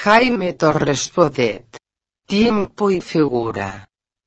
Jaime Torres Bodet. Tiempo y figura.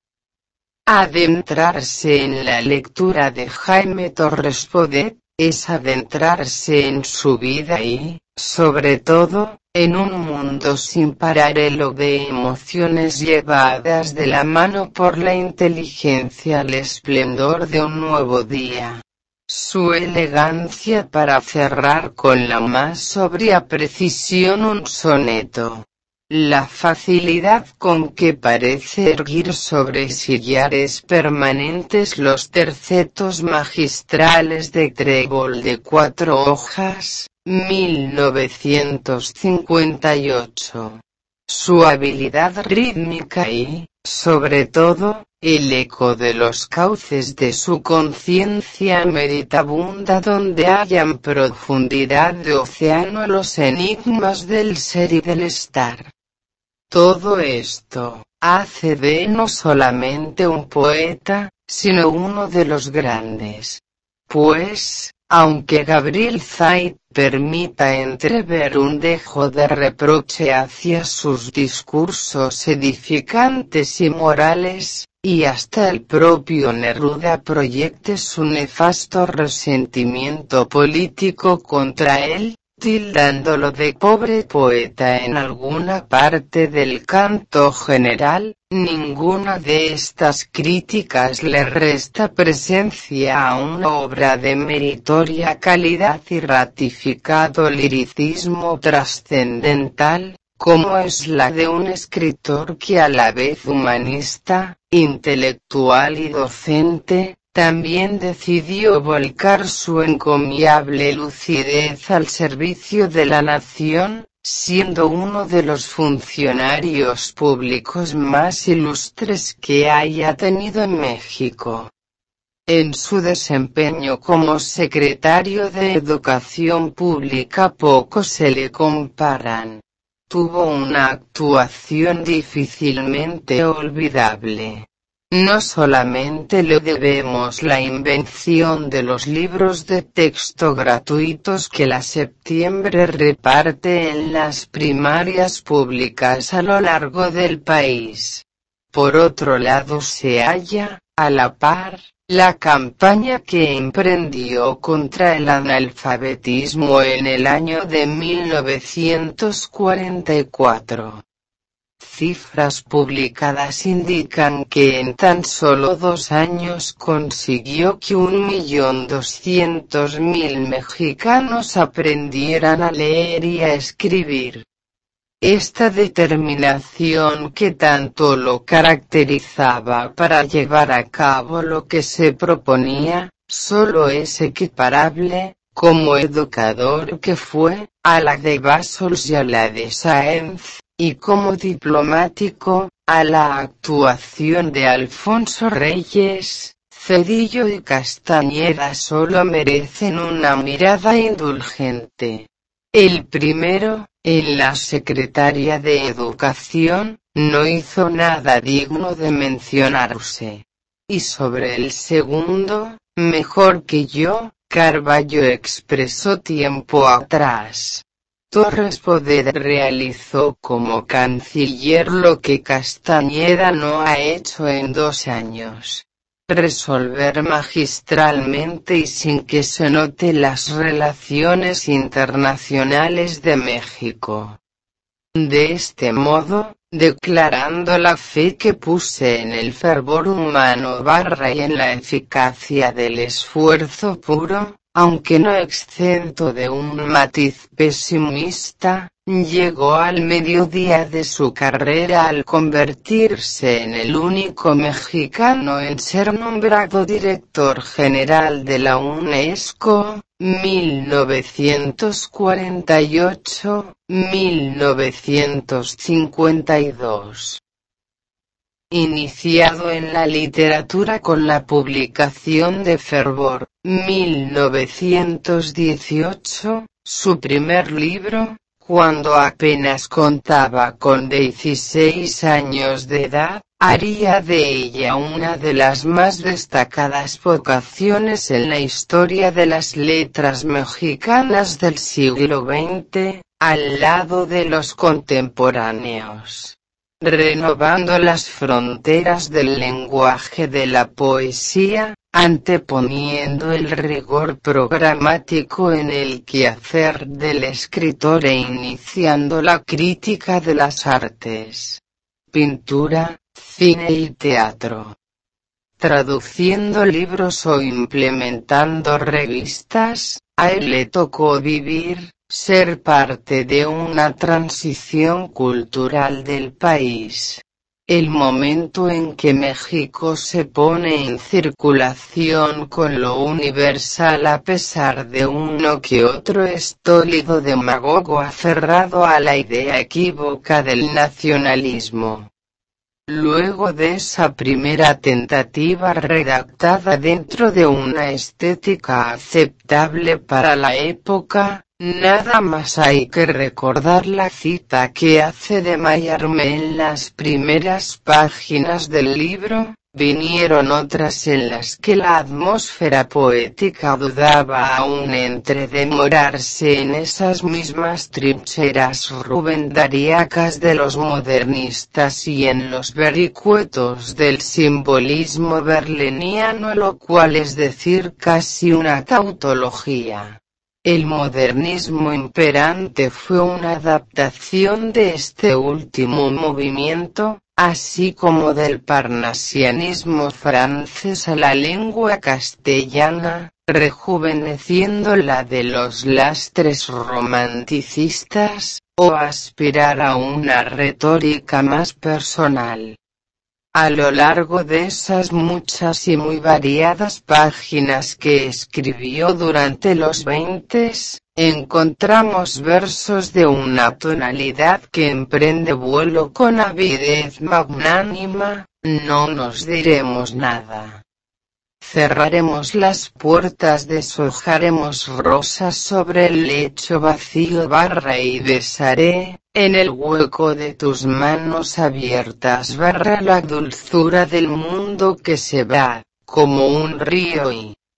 Adentrarse en la lectura de Jaime Torres Bodet es adentrarse en su vida y, sobre todo, en un mundo sin paralelo de emociones llevadas de la mano por la inteligencia al esplendor de un nuevo día. Su elegancia para cerrar con la más sobria precisión un soneto. La facilidad con que parece erguir sobre sillares permanentes los tercetos magistrales de Trébol de 4 hojas, 1958. Su habilidad rítmica y, sobre todo, el eco de los cauces de su conciencia meditabunda donde hallan profundidad de océano los enigmas del ser y del estar. Todo esto hace de no solamente un poeta, sino uno de los grandes. Pues, aunque Gabriel Zayt permita entrever un dejo de reproche hacia sus discursos edificantes y morales, y hasta el propio Neruda proyecte su nefasto resentimiento político contra él, tildándolo de pobre poeta en alguna parte del canto general, ninguna de estas críticas le resta presencia a una obra de meritoria calidad y ratificado liricismo trascendental, como es la de un escritor que a la vez humanista, intelectual y docente, también decidió volcar su encomiable lucidez al servicio de la nación, siendo uno de los funcionarios públicos más ilustres que haya tenido en México. En su desempeño como secretario de Educación Pública pocos se le comparan. Tuvo una actuación difícilmente olvidable. No solamente le debemos la invención de los libros de texto gratuitos que la Septiembre reparte en las primarias públicas a lo largo del país. Por otro lado se halla, a la par, la campaña que emprendió contra el analfabetismo en el año de 1944. Cifras publicadas indican que en tan solo 2 años consiguió que 1.200.000 mexicanos aprendieran a leer y a escribir. Esta determinación que tanto lo caracterizaba para llevar a cabo lo que se proponía, solo es equiparable, como educador que fue, a la de Bassols y a la de Sáenz, y como diplomático, a la actuación de Alfonso Reyes. Zedillo y Castañeda solo merecen una mirada indulgente. El primero, en la Secretaría de Educación, no hizo nada digno de mencionarse. Y sobre el segundo, mejor que yo, Carballo expresó tiempo atrás. Torres Bodet realizó como canciller lo que Castañeda no ha hecho en 2 años. Resolver magistralmente y sin que se note las relaciones internacionales de México. De este modo, declarando la fe que puse en el fervor humano y en la eficacia del esfuerzo puro, aunque no exento de un matiz pesimista, llegó al mediodía de su carrera al convertirse en el único mexicano en ser nombrado director general de la UNESCO, 1948-1952. Iniciado en la literatura con la publicación de Fervor, 1918, su primer libro, cuando apenas contaba con 16 años de edad, haría de ella una de las más destacadas vocaciones en la historia de las letras mexicanas del siglo XX, al lado de los contemporáneos, renovando las fronteras del lenguaje de la poesía, anteponiendo el rigor programático en el quehacer del escritor e iniciando la crítica de las artes, pintura, cine y teatro, traduciendo libros o implementando revistas. A él le tocó vivir, ser parte de una transición cultural del país. El momento en que México se pone en circulación con lo universal a pesar de uno que otro estólido demagogo aferrado a la idea equívoca del nacionalismo. Luego de esa primera tentativa redactada dentro de una estética aceptable para la época, nada más hay que recordar la cita que hace de Mallarmé en las primeras páginas del libro. Vinieron otras en las que la atmósfera poética dudaba aún entre demorarse en esas mismas trincheras rubendariacas de los modernistas y en los vericuetos del simbolismo berliniano, lo cual es decir casi una tautología. El modernismo imperante fue una adaptación de este último movimiento, así como del parnasianismo francés a la lengua castellana, rejuveneciendo la de los lastres romanticistas, o aspirar a una retórica más personal. A lo largo de esas muchas y muy variadas páginas que escribió durante los 20s, encontramos versos de una tonalidad que emprende vuelo con avidez magnánima. No nos diremos nada. Cerraremos las puertas, deshojaremos rosas sobre el lecho vacío y besaré, en el hueco de tus manos abiertas la dulzura del mundo que se va, como un río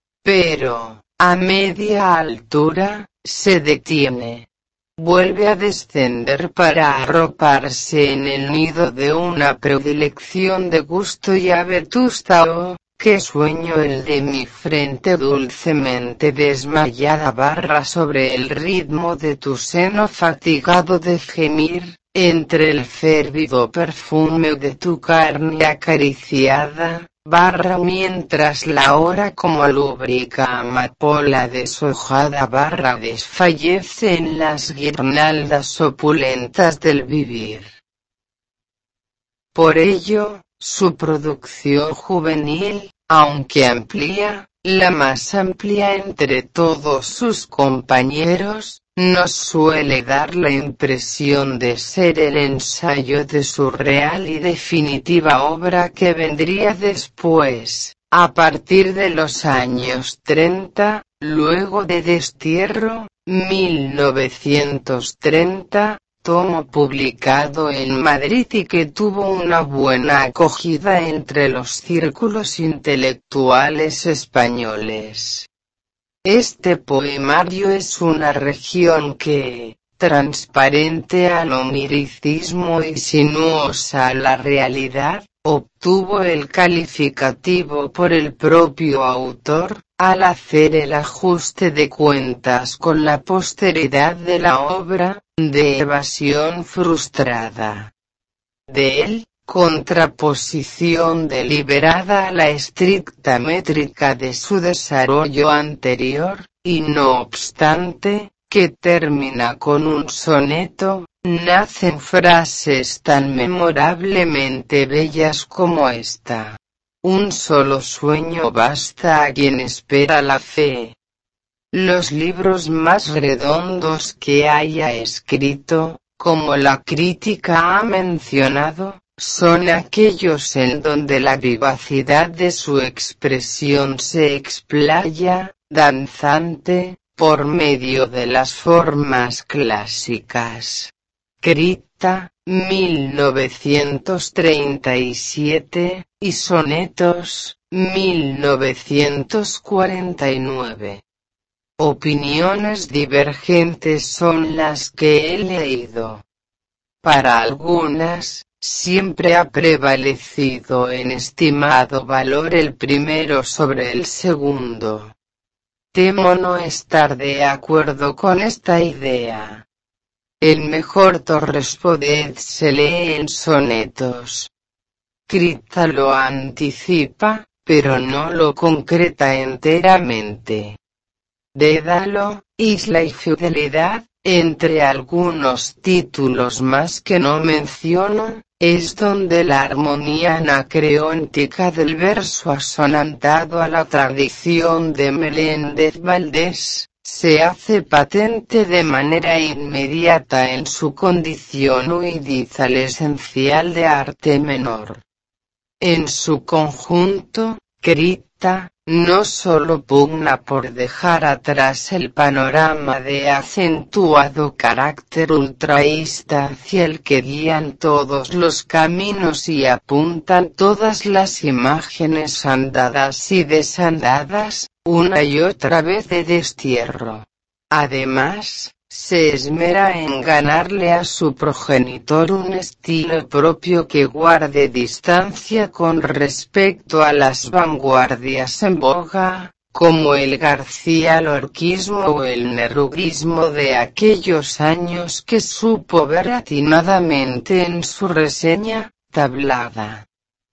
pero, a media altura, se detiene. Vuelve a descender para arroparse en el nido de una predilección de gusto y vetusta. Qué sueño el de mi frente dulcemente desmayada sobre el ritmo de tu seno fatigado de gemir, entre el férvido perfume de tu carne acariciada, mientras la hora como lúbrica amapola deshojada desfallece en las guirnaldas opulentas del vivir. Por ello, su producción juvenil, aunque amplia, la más amplia entre todos sus compañeros, nos suele dar la impresión de ser el ensayo de su real y definitiva obra que vendría después, a partir de los años 30, luego de Destierro, 1930, tomo publicado en Madrid y que tuvo una buena acogida entre los círculos intelectuales españoles. Este poemario es una región que, transparente al oniricismo y sinuosa a la realidad, obtuvo el calificativo por el propio autor, al hacer el ajuste de cuentas con la posteridad de la obra, de evasión frustrada. De él, contraposición deliberada a la estricta métrica de su desarrollo anterior, y no obstante, que termina con un soneto, nacen frases tan memorablemente bellas como esta. Un solo sueño basta a quien espera la fe. Los libros más redondos que haya escrito, como la crítica ha mencionado, son aquellos en donde la vivacidad de su expresión se explaya, danzante, por medio de las formas clásicas. Cripta, 1937, y Sonetos, 1949. Opiniones divergentes son las que he leído. Para algunas, siempre ha prevalecido en estimado valor el primero sobre el segundo. Temo no estar de acuerdo con esta idea. El mejor Torrespodez se lee en sonetos. Cripta lo anticipa, pero no lo concreta enteramente. Dédalo, Isla y Fidelidad, entre algunos títulos más que no menciono, es donde la armonía anacreóntica del verso asonantado a la tradición de Meléndez Valdés, se hace patente de manera inmediata en su condición huidizal esencial de arte menor. En su conjunto, Cripta, no solo pugna por dejar atrás el panorama de acentuado carácter ultraísta hacia el que guían todos los caminos y apuntan todas las imágenes andadas y desandadas, una y otra vez de destierro. Además, se esmera en ganarle a su progenitor un estilo propio que guarde distancia con respecto a las vanguardias en boga, como el García-Lorquismo o el neruguismo de aquellos años que supo ver atinadamente en su reseña tablada.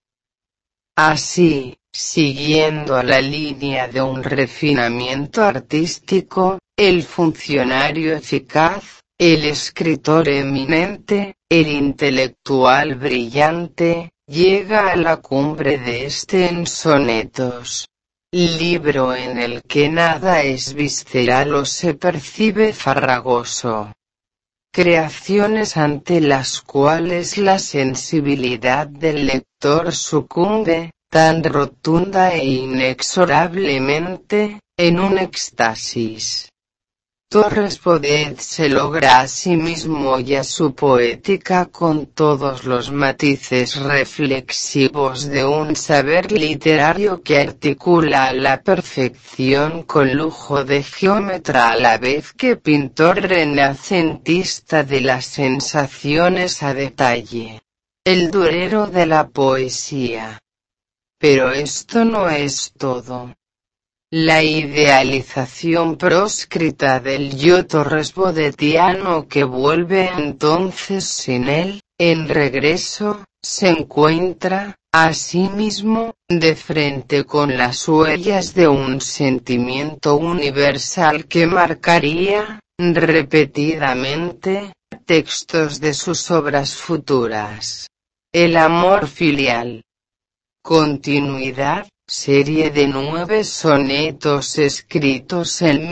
Así, siguiendo a la línea de un refinamiento artístico, el funcionario eficaz, el escritor eminente, el intelectual brillante, llega a la cumbre de este en Sonetos. Libro en el que nada es visceral o se percibe farragoso. Creaciones ante las cuales la sensibilidad del lector sucumbe, tan rotunda e inexorablemente, en un éxtasis. Torrespodez se logra a sí mismo y a su poética con todos los matices reflexivos de un saber literario que articula a la perfección con lujo de geómetra a la vez que pintor renacentista de las sensaciones a detalle. El durero de la poesía. Pero esto no es todo. La idealización próscrita del yo torresbodetiano que vuelve entonces sin él, en regreso, se encuentra, asimismo, de frente con las huellas de un sentimiento universal que marcaría, repetidamente, textos de sus obras futuras. El amor filial. Continuidad. Serie de 9 sonetos escritos en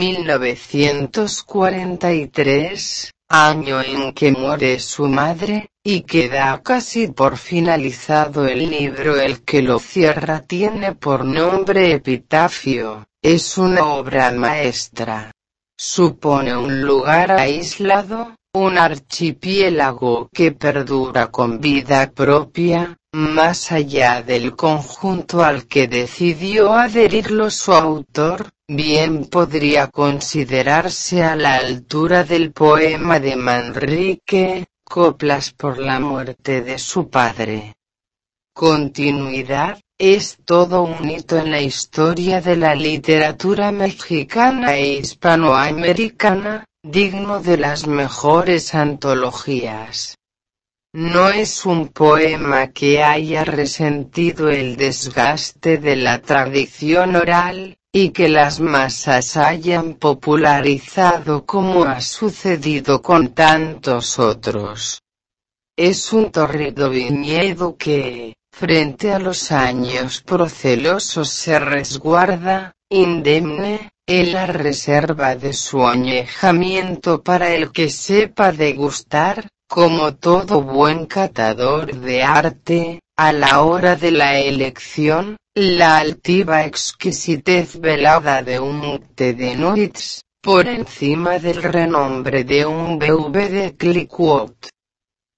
1943, año en que muere su madre, y que da casi por finalizado el libro. El que lo cierra tiene por nombre Epitafio, es una obra maestra. Supone un lugar aislado, un archipiélago que perdura con vida propia, más allá del conjunto al que decidió adherirlo su autor, bien podría considerarse a la altura del poema de Manrique, Coplas por la muerte de su padre. Continuidad, es todo un hito en la historia de la literatura mexicana e hispanoamericana, digno de las mejores antologías. No es un poema que haya resentido el desgaste de la tradición oral, y que las masas hayan popularizado como ha sucedido con tantos otros. Es un torrido viñedo que, frente a los años procelosos se resguarda, indemne, en la reserva de su añejamiento para el que sepa degustar, como todo buen catador de arte, a la hora de la elección, la altiva exquisitez velada de un té de Nuits, por encima del renombre de un BV de Clicquot.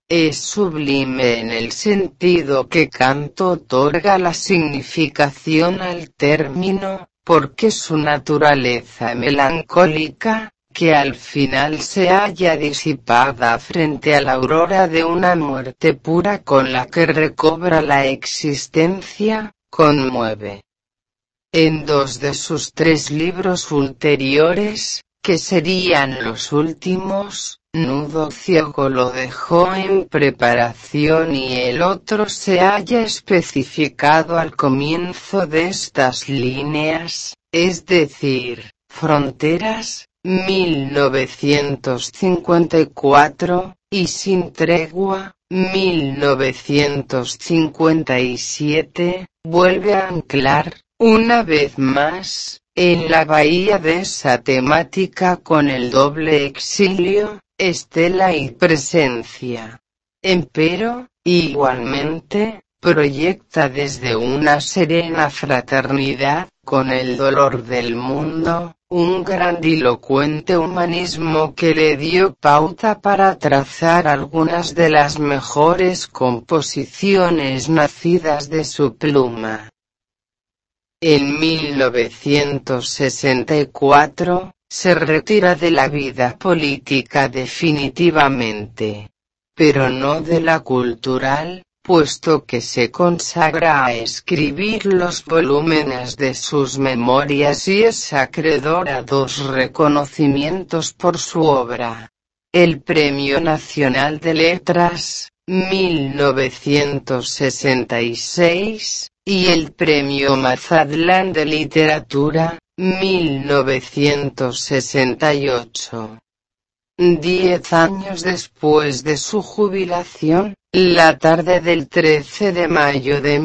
Es sublime en el sentido que Kant otorga la significación al término, porque su naturaleza melancólica, que al final se halla disipada frente a la aurora de una muerte pura con la que recobra la existencia, conmueve. En 2 de sus 3 libros ulteriores, que serían los últimos, Nudo ciego lo dejó en preparación y el otro se halla especificado al comienzo de estas líneas, es decir, Fronteras, 1954, y Sin tregua, 1957, vuelve a anclar, una vez más, en la bahía de esa temática con el doble exilio, estela y presencia. Empero, igualmente, proyecta desde una serena fraternidad con el dolor del mundo, un grandilocuente humanismo que le dio pauta para trazar algunas de las mejores composiciones nacidas de su pluma. En 1964, se retira de la vida política definitivamente, pero no de la cultural, puesto que se consagra a escribir los volúmenes de sus memorias y es acreedor a 2 reconocimientos por su obra. El Premio Nacional de Letras, 1966, y el Premio Mazatlan de Literatura, 1968. 10 años después de su jubilación, la tarde del 13 de mayo de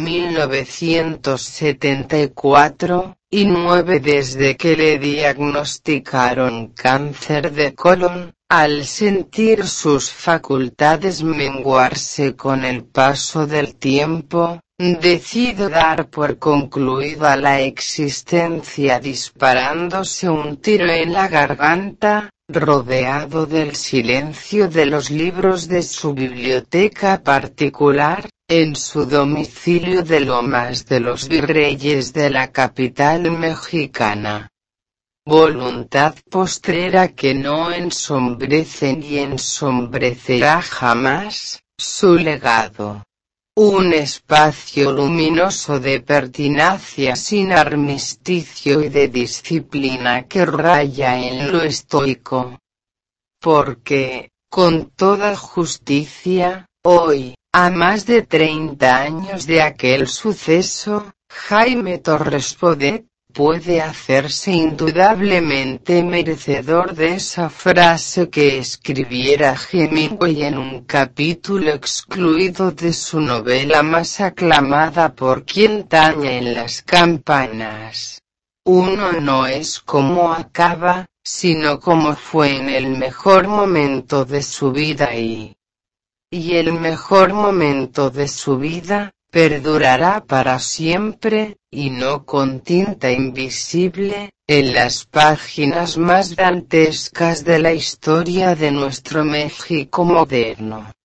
1974, y 9 desde que le diagnosticaron cáncer de colon, al sentir sus facultades menguarse con el paso del tiempo, decide dar por concluida la existencia disparándose un tiro en la garganta, rodeado del silencio de los libros de su biblioteca particular, en su domicilio de Lomas de los Virreyes de la capital mexicana. Voluntad postrera que no ensombrece ni ensombrecerá jamás su legado. Un espacio luminoso de pertinacia sin armisticio y de disciplina que raya en lo estoico. Porque, con toda justicia, hoy, a más de 30 años de aquel suceso, Jaime Torres Bodet puede hacerse indudablemente merecedor de esa frase que escribiera Hemingway en un capítulo excluido de su novela más aclamada por quien taña en las campanas. Uno no es como acaba, sino como fue en el mejor momento de su vida y el mejor momento de su vida perdurará para siempre, y no con tinta invisible, en las páginas más dantescas de la historia de nuestro México moderno.